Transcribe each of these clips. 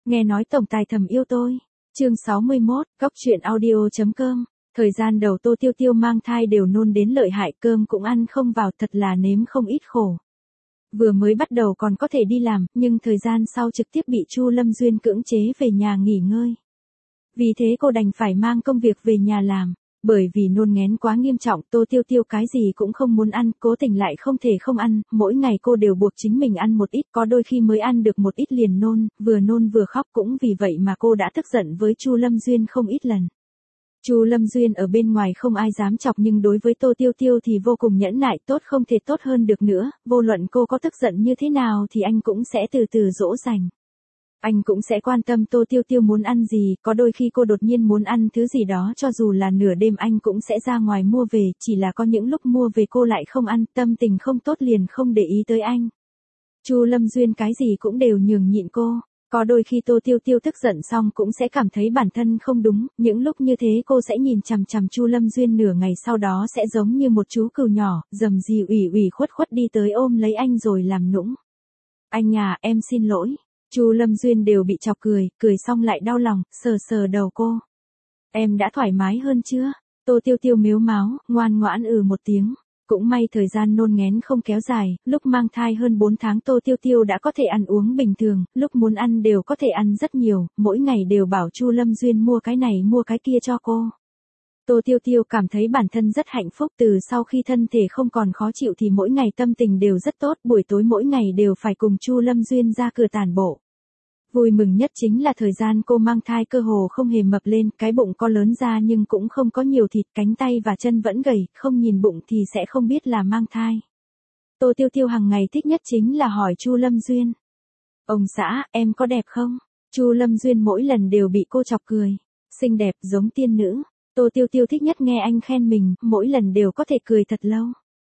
Nghe nói tổng tài thầm yêu tôi. Chương 61, Góc truyện audio.com. Thời gian đầu Tô Tiêu Tiêu mang thai đều nôn đến lợi hại, cơm cũng ăn không vào, thật là nếm không ít khổ. Vừa mới bắt đầu còn có thể đi làm, nhưng thời gian sau trực tiếp bị Chu Lâm Duyên cưỡng chế về nhà nghỉ ngơi. Vì thế cô đành phải mang công việc về nhà làm. Bởi vì nôn ngén quá nghiêm trọng, Tô Tiêu Tiêu cái gì cũng không muốn ăn, cố tình lại không thể không ăn, mỗi ngày cô đều buộc chính mình ăn một ít, có đôi khi mới ăn được một ít liền nôn vừa khóc, cũng vì vậy mà cô đã tức giận với Chu Lâm Duyên không ít lần. Chu Lâm Duyên ở bên ngoài không ai dám chọc, nhưng đối với Tô Tiêu Tiêu thì vô cùng nhẫn nại, tốt không thể tốt hơn được nữa, vô luận cô có tức giận như thế nào thì anh cũng sẽ từ từ dỗ dành. Anh cũng sẽ quan tâm Tô Tiêu Tiêu muốn ăn gì, có đôi khi cô đột nhiên muốn ăn thứ gì đó, cho dù là nửa đêm anh cũng sẽ ra ngoài mua về, chỉ là có những lúc mua về cô lại không ăn, tâm tình không tốt liền không để ý tới anh. Chu Lâm Duyên cái gì cũng đều nhường nhịn cô, có đôi khi Tô Tiêu Tiêu tức giận xong cũng sẽ cảm thấy bản thân không đúng, những lúc như thế cô sẽ nhìn chằm chằm Chu Lâm Duyên nửa ngày, sau đó sẽ giống như một chú cừu nhỏ, rầm rì ủy khuất đi tới ôm lấy anh rồi làm nũng. Anh à, em xin lỗi. Chu Lâm Duyên đều bị chọc cười xong lại đau lòng, sờ đầu cô. Em đã thoải mái hơn chưa? Tô Tiêu Tiêu mếu máo, ngoan ngoãn một tiếng. Cũng may thời gian nôn ngén không kéo dài, lúc mang thai hơn 4 tháng Tô Tiêu Tiêu đã có thể ăn uống bình thường, lúc muốn ăn đều có thể ăn rất nhiều, mỗi ngày đều bảo Chu Lâm Duyên mua cái này mua cái kia cho cô. Tô Tiêu Tiêu cảm thấy bản thân rất hạnh phúc, từ sau khi thân thể không còn khó chịu thì mỗi ngày tâm tình đều rất tốt, buổi tối mỗi ngày đều phải cùng Chu Lâm Duyên ra cửa tản bộ. Vui mừng nhất chính là thời gian cô mang thai cơ hồ không hề mập lên, cái bụng có lớn ra nhưng cũng không có nhiều thịt, cánh tay và chân vẫn gầy, không nhìn bụng thì sẽ không biết là mang thai. Tô Tiêu Tiêu hàng ngày thích nhất chính là hỏi Chu Lâm Duyên. Ông xã, em có đẹp không? Chu Lâm Duyên mỗi lần đều bị cô chọc cười. Xinh đẹp giống tiên nữ. Tô Tiêu Tiêu thích nhất nghe anh khen mình, mỗi lần đều có thể cười thật lâu.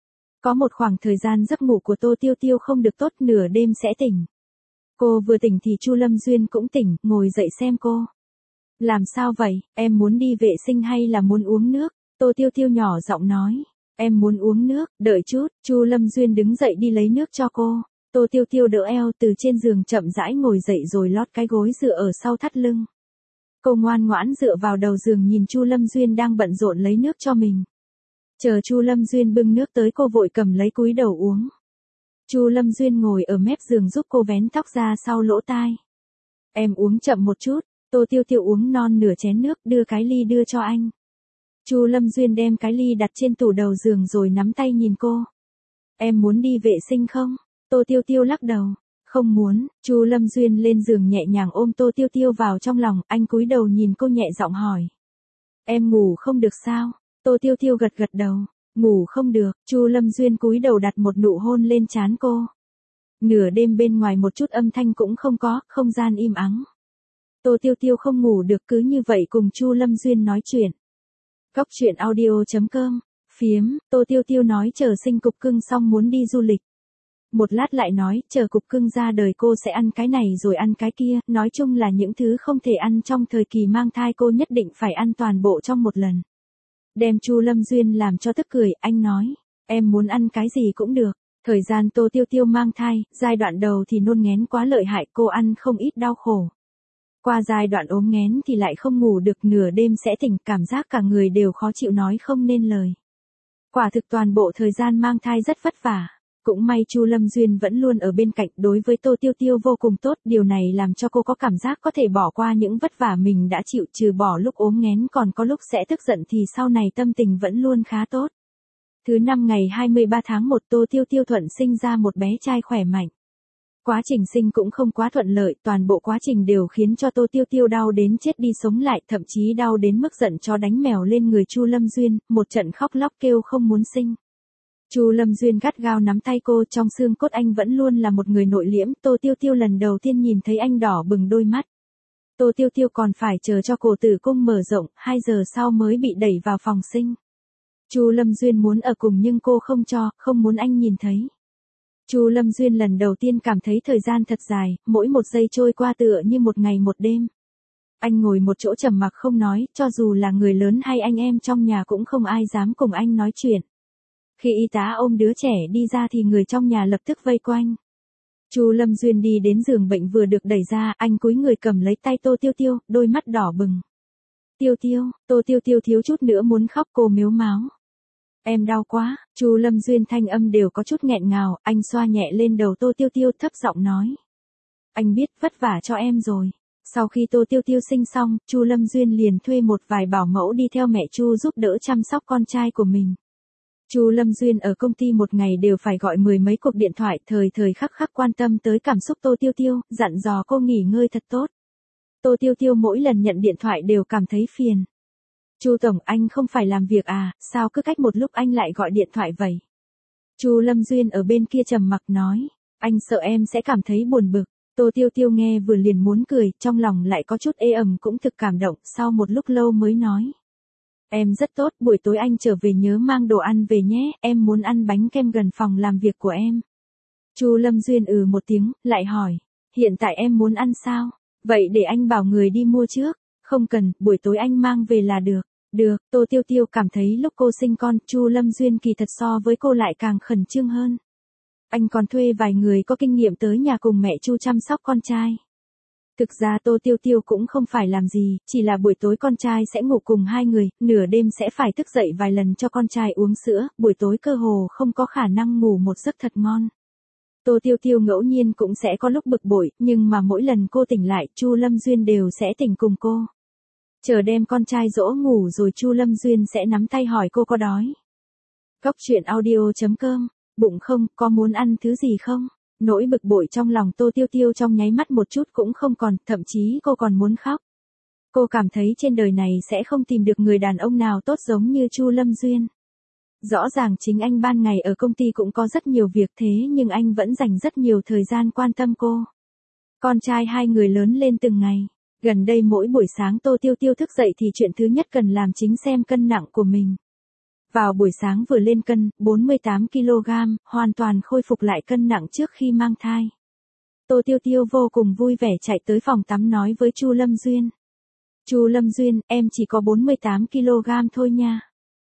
Có một khoảng thời gian giấc ngủ của Tô Tiêu Tiêu không được tốt, nửa đêm sẽ tỉnh. Cô vừa tỉnh thì Chu Lâm Duyên cũng tỉnh, ngồi dậy xem cô. Làm sao vậy, em muốn đi vệ sinh hay là muốn uống nước? Tô Tiêu Tiêu nhỏ giọng nói. Em muốn uống nước, đợi chút. Chu Lâm Duyên đứng dậy đi lấy nước cho cô. Tô Tiêu Tiêu đỡ eo từ trên giường chậm rãi ngồi dậy rồi lót cái gối dựa ở sau thắt lưng. Cô ngoan ngoãn dựa vào đầu giường nhìn Chu Lâm Duyên đang bận rộn lấy nước cho mình. Chờ Chu Lâm Duyên bưng nước tới cô vội cầm lấy cúi đầu uống. Chu Lâm Duyên ngồi ở mép giường giúp cô vén tóc ra sau lỗ tai. Em uống chậm một chút. Tô Tiêu Tiêu uống non nửa chén nước, đưa cái ly đưa cho anh. Chu Lâm Duyên đem cái ly đặt trên tủ đầu giường rồi nắm tay nhìn cô. Em muốn đi vệ sinh không? Tô Tiêu Tiêu lắc đầu. Không muốn. Chu Lâm Duyên lên giường nhẹ nhàng ôm Tô Tiêu Tiêu vào trong lòng, anh cúi đầu nhìn cô nhẹ giọng hỏi. Em ngủ không được sao? Tô Tiêu Tiêu gật đầu. Ngủ không được. Chu Lâm Duyên cúi đầu đặt một nụ hôn lên trán cô. Nửa đêm bên ngoài một chút âm thanh cũng không có, không gian im ắng. Tô Tiêu Tiêu không ngủ được, cứ như vậy cùng Chu Lâm Duyên nói chuyện. Góc truyện audio.com. Phiếm. Tô Tiêu Tiêu nói chờ sinh cục cưng xong muốn đi du lịch. Một lát lại nói, chờ cục cưng ra đời cô sẽ ăn cái này rồi ăn cái kia, nói chung là những thứ không thể ăn trong thời kỳ mang thai cô nhất định phải ăn toàn bộ trong một lần. Đem Chu Lâm Duyên làm cho tức cười, anh nói, em muốn ăn cái gì cũng được. Thời gian Tô Tiêu Tiêu mang thai, giai đoạn đầu thì nôn ngén quá lợi hại, cô ăn không ít đau khổ. Qua giai đoạn ốm nghén thì lại không ngủ được, nửa đêm sẽ tỉnh, cảm giác cả người đều khó chịu nói không nên lời. Quả thực toàn bộ thời gian mang thai rất vất vả. Cũng may Chu Lâm Duyên vẫn luôn ở bên cạnh, đối với Tô Tiêu Tiêu vô cùng tốt, điều này làm cho cô có cảm giác có thể bỏ qua những vất vả mình đã chịu, trừ bỏ lúc ốm nghén còn có lúc sẽ tức giận thì sau này tâm tình vẫn luôn khá tốt. Thứ năm ngày 23 tháng 1 Tô Tiêu Tiêu thuận sinh ra một bé trai khỏe mạnh. Quá trình sinh cũng không quá thuận lợi, toàn bộ quá trình đều khiến cho Tô Tiêu Tiêu đau đến chết đi sống lại, thậm chí đau đến mức giận chó đánh mèo lên người Chu Lâm Duyên, một trận khóc lóc kêu không muốn sinh. Chu Lâm Duyên gắt gao nắm tay cô, trong xương cốt anh vẫn luôn là một người nội liễm, Tô Tiêu Tiêu lần đầu tiên nhìn thấy anh đỏ bừng đôi mắt. Tô Tiêu Tiêu còn phải chờ cho cổ tử cung mở rộng, 2 giờ sau mới bị đẩy vào phòng sinh. Chu Lâm Duyên muốn ở cùng nhưng cô không cho, không muốn anh nhìn thấy. Chu Lâm Duyên lần đầu tiên cảm thấy thời gian thật dài, mỗi một giây trôi qua tựa như một ngày một đêm. Anh ngồi một chỗ trầm mặc không nói, cho dù là người lớn hay anh em trong nhà cũng không ai dám cùng anh nói chuyện. Khi y tá ôm đứa trẻ đi ra thì người trong nhà lập tức vây quanh. Chu Lâm Duyên đi đến giường bệnh vừa được đẩy ra, anh cúi người cầm lấy tay Tô Tiêu Tiêu, đôi mắt đỏ bừng. Tiêu Tiêu, Tô Tiêu Tiêu thiếu chút nữa muốn khóc, cô mếu máo. Em đau quá, Chu Lâm Duyên thanh âm đều có chút nghẹn ngào, anh xoa nhẹ lên đầu Tô Tiêu Tiêu thấp giọng nói. Anh biết vất vả cho em rồi. Sau khi Tô Tiêu Tiêu sinh xong, Chu Lâm Duyên liền thuê một vài bảo mẫu đi theo mẹ Chu giúp đỡ chăm sóc con trai của mình. Chu Lâm Duyên ở công ty một ngày đều phải gọi mười mấy cuộc điện thoại, thời thời khắc khắc quan tâm tới cảm xúc Tô Tiêu Tiêu, dặn dò cô nghỉ ngơi thật tốt. Tô Tiêu Tiêu mỗi lần nhận điện thoại đều cảm thấy phiền. Chu tổng, anh không phải làm việc à, sao cứ cách một lúc anh lại gọi điện thoại vậy? Chu Lâm Duyên ở bên kia trầm mặc nói, anh sợ em sẽ cảm thấy buồn bực. Tô Tiêu Tiêu nghe vừa liền muốn cười, trong lòng lại có chút ê ẩm cũng thực cảm động, sau một lúc lâu mới nói. Em rất tốt, buổi tối anh trở về nhớ mang đồ ăn về nhé, em muốn ăn bánh kem gần phòng làm việc của em. Chu Lâm Duyên một tiếng, lại hỏi, hiện tại em muốn ăn sao? Vậy để anh bảo người đi mua trước. Không cần, buổi tối anh mang về là được. Được, Tô Tiêu Tiêu cảm thấy lúc cô sinh con, Chu Lâm Duyên kỳ thật so với cô lại càng khẩn trương hơn. Anh còn thuê vài người có kinh nghiệm tới nhà cùng mẹ Chu chăm sóc con trai. Thực ra Tô Tiêu Tiêu cũng không phải làm gì, chỉ là buổi tối con trai sẽ ngủ cùng hai người, nửa đêm sẽ phải thức dậy vài lần cho con trai uống sữa, buổi tối cơ hồ không có khả năng ngủ một giấc thật ngon. Tô Tiêu Tiêu ngẫu nhiên cũng sẽ có lúc bực bội, nhưng mà mỗi lần cô tỉnh lại, Chu Lâm Duyên đều sẽ tỉnh cùng cô. Chờ đem con trai dỗ ngủ rồi Chu Lâm Duyên sẽ nắm tay hỏi cô có đói. Cốc truyện audio.com, bụng không, có muốn ăn thứ gì không? Nỗi bực bội trong lòng Tô Tiêu Tiêu trong nháy mắt một chút cũng không còn, thậm chí cô còn muốn khóc. Cô cảm thấy trên đời này sẽ không tìm được người đàn ông nào tốt giống như Chu Lâm Duyên. Rõ ràng chính anh ban ngày ở công ty cũng có rất nhiều việc thế nhưng anh vẫn dành rất nhiều thời gian quan tâm cô. Con trai hai người lớn lên từng ngày. Gần đây mỗi buổi sáng Tô Tiêu Tiêu thức dậy thì chuyện thứ nhất cần làm chính xem cân nặng của mình. Vào buổi sáng vừa lên cân, 48 kg, hoàn toàn khôi phục lại cân nặng trước khi mang thai. Tô Tiêu Tiêu vô cùng vui vẻ chạy tới phòng tắm nói với Chu Lâm Duyên. Chu Lâm Duyên, em chỉ có 48 kg thôi nha.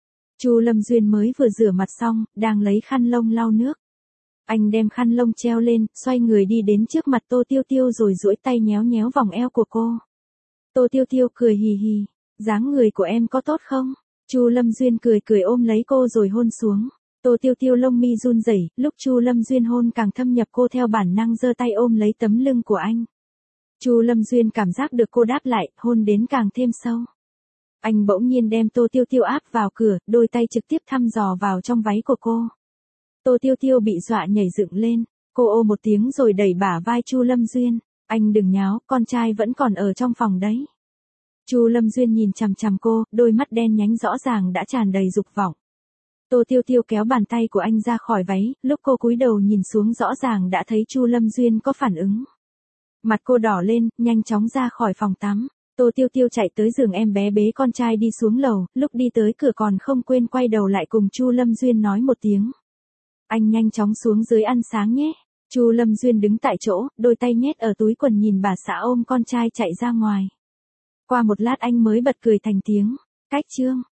Chu Lâm Duyên mới vừa rửa mặt xong, đang lấy khăn lông lau nước. Anh đem khăn lông treo lên, xoay người đi đến trước mặt Tô Tiêu Tiêu rồi duỗi tay nhéo nhéo vòng eo của cô. Tô Tiêu Tiêu cười hì hì, dáng người của em có tốt không? Chu Lâm Duyên cười cười ôm lấy cô rồi hôn xuống. Tô Tiêu Tiêu lông mi run rẩy, lúc Chu Lâm Duyên hôn càng thâm nhập cô theo bản năng giơ tay ôm lấy tấm lưng của anh. Chu Lâm Duyên cảm giác được cô đáp lại, hôn đến càng thêm sâu. Anh bỗng nhiên đem Tô Tiêu Tiêu áp vào cửa, đôi tay trực tiếp thăm dò vào trong váy của cô. Tô Tiêu Tiêu bị dọa nhảy dựng lên, cô ô một tiếng rồi đẩy bả vai Chu Lâm Duyên. Anh đừng nháo, con trai vẫn còn ở trong phòng đấy. Chu Lâm Duyên nhìn chằm chằm cô, đôi mắt đen nhánh rõ ràng đã tràn đầy dục vọng. Tô Tiêu Tiêu kéo bàn tay của anh ra khỏi váy, lúc cô cúi đầu nhìn xuống rõ ràng đã thấy Chu Lâm Duyên có phản ứng. Mặt cô đỏ lên, nhanh chóng ra khỏi phòng tắm. Tô Tiêu Tiêu chạy tới giường em bé bế con trai đi xuống lầu, lúc đi tới cửa còn không quên quay đầu lại cùng Chu Lâm Duyên nói một tiếng. Anh nhanh chóng xuống dưới ăn sáng nhé. Chu Lâm Duyên đứng tại chỗ, đôi tay nhét ở túi quần nhìn bà xã ôm con trai chạy ra ngoài. Qua một lát anh mới bật cười thành tiếng. Cách chương.